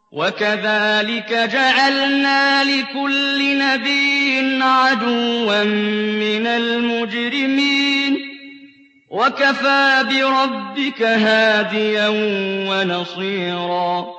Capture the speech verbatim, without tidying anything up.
وَكَذَٰلِكَ جَعَلْنَا لِكُلِّ نَبِيٍّ عَدُوًّا مِّنَ الْمُجْرِمِينَ ۗ وَكَفَىٰ بِرَبِّكَ هَادِيًا وَنَصِيرًا